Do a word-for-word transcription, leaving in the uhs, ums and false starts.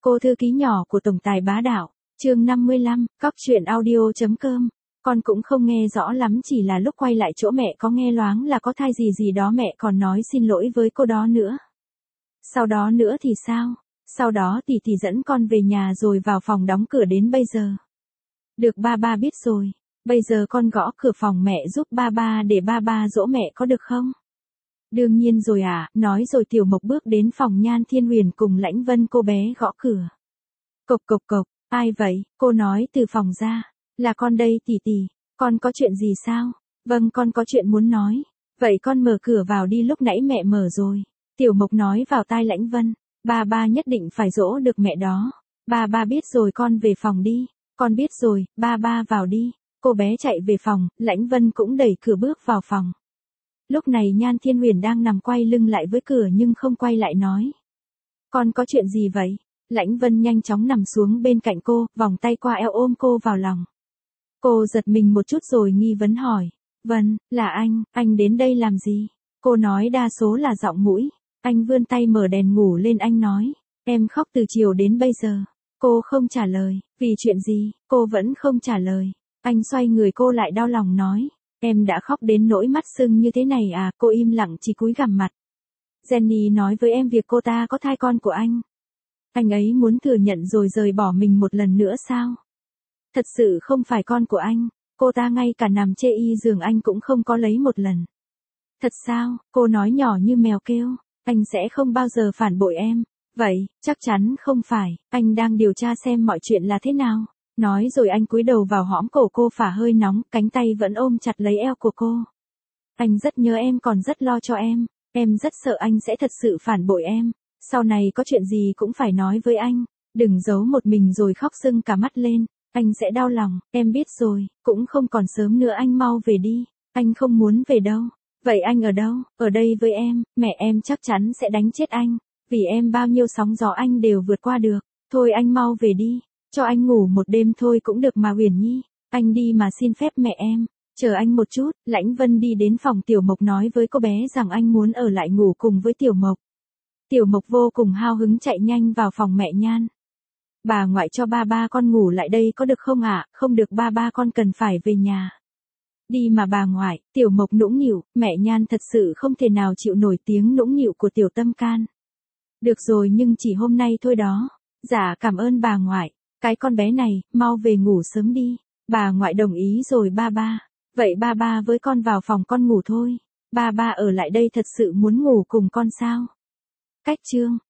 Cô thư ký nhỏ của tổng tài bá đạo, chương năm mươi lăm, cóc truyện audio.com. Con cũng không nghe rõ lắm, chỉ là lúc quay lại chỗ mẹ có nghe loáng là có thai gì gì đó, mẹ còn nói xin lỗi với cô đó nữa. Sau đó nữa thì sao? Sau đó tỷ tỷ dẫn con về nhà rồi vào phòng đóng cửa đến bây giờ. Được, ba ba biết rồi. Bây giờ con gõ cửa phòng mẹ giúp ba ba để ba ba dỗ mẹ có được không? Đương nhiên rồi à, nói rồi Tiểu Mộc bước đến phòng Nhan Thiên Huyền cùng Lãnh Vân, cô bé gõ cửa. Cộc cộc cộc, ai vậy? Cô nói từ phòng ra. Là con đây tỷ tỷ, con có chuyện gì sao? Vâng, con có chuyện muốn nói. Vậy con mở cửa vào đi, lúc nãy mẹ mở rồi. Tiểu Mộc nói vào tai Lãnh Vân. Ba ba nhất định phải dỗ được mẹ đó. Ba ba biết rồi, con về phòng đi. Con biết rồi, ba ba vào đi. Cô bé chạy về phòng, Lãnh Vân cũng đẩy cửa bước vào phòng. Lúc này Nhan Thiên Huyền đang nằm quay lưng lại với cửa nhưng không quay lại nói. Con có chuyện gì vậy? Lãnh Vân nhanh chóng nằm xuống bên cạnh cô, vòng tay qua eo ôm cô vào lòng. Cô giật mình một chút rồi nghi vấn hỏi. Vân, là anh, anh đến đây làm gì? Cô nói đa số là giọng mũi. Anh vươn tay mở đèn ngủ lên, anh nói. Em khóc từ chiều đến bây giờ. Cô không trả lời. Vì chuyện gì? Cô vẫn không trả lời. Anh xoay người cô lại, đau lòng nói. Em đã khóc đến nỗi mắt sưng như thế này à? Cô im lặng chỉ cúi gằm mặt. Jenny nói với em việc cô ta có thai con của anh. Anh ấy muốn thừa nhận rồi rời bỏ mình một lần nữa sao? Thật sự không phải con của anh. Cô ta ngay cả nằm chê y giường anh cũng không có lấy một lần. Thật sao? Cô nói nhỏ như mèo kêu. Anh sẽ không bao giờ phản bội em. Vậy, chắc chắn không phải. Anh đang điều tra xem mọi chuyện là thế nào. Nói rồi anh cúi đầu vào hõm cổ cô, phả hơi nóng, cánh tay vẫn ôm chặt lấy eo của cô. Anh rất nhớ em, còn rất lo cho em. Em rất sợ anh sẽ thật sự phản bội em. Sau này có chuyện gì cũng phải nói với anh. Đừng giấu một mình rồi khóc sưng cả mắt lên. Anh sẽ đau lòng. Em biết rồi, cũng không còn sớm nữa, anh mau về đi. Anh không muốn về đâu. Vậy anh ở đâu? Ở đây với em. Mẹ em chắc chắn sẽ đánh chết anh. Vì em bao nhiêu sóng gió anh đều vượt qua được. Thôi anh mau về đi. Cho anh ngủ một đêm thôi cũng được mà Huyền Nhi. Anh đi mà xin phép mẹ em. Chờ anh một chút. Lãnh Vân đi đến phòng Tiểu Mộc nói với cô bé rằng anh muốn ở lại ngủ cùng với Tiểu Mộc. Tiểu Mộc vô cùng hào hứng chạy nhanh vào phòng mẹ Nhan. Bà ngoại, cho ba ba con ngủ lại đây có được không ạ? À? Không được, ba ba con cần phải về nhà. Đi mà bà ngoại. Tiểu Mộc nũng nịu. Mẹ Nhan thật sự không thể nào chịu nổi tiếng nũng nịu của Tiểu Tâm Can. Được rồi, nhưng chỉ hôm nay thôi đó. Dạ cảm ơn bà ngoại. Cái con bé này, mau về ngủ sớm đi. Bà ngoại đồng ý rồi ba ba. Vậy ba ba với con vào phòng con ngủ thôi. Ba ba ở lại đây thật sự muốn ngủ cùng con sao? Cách chương.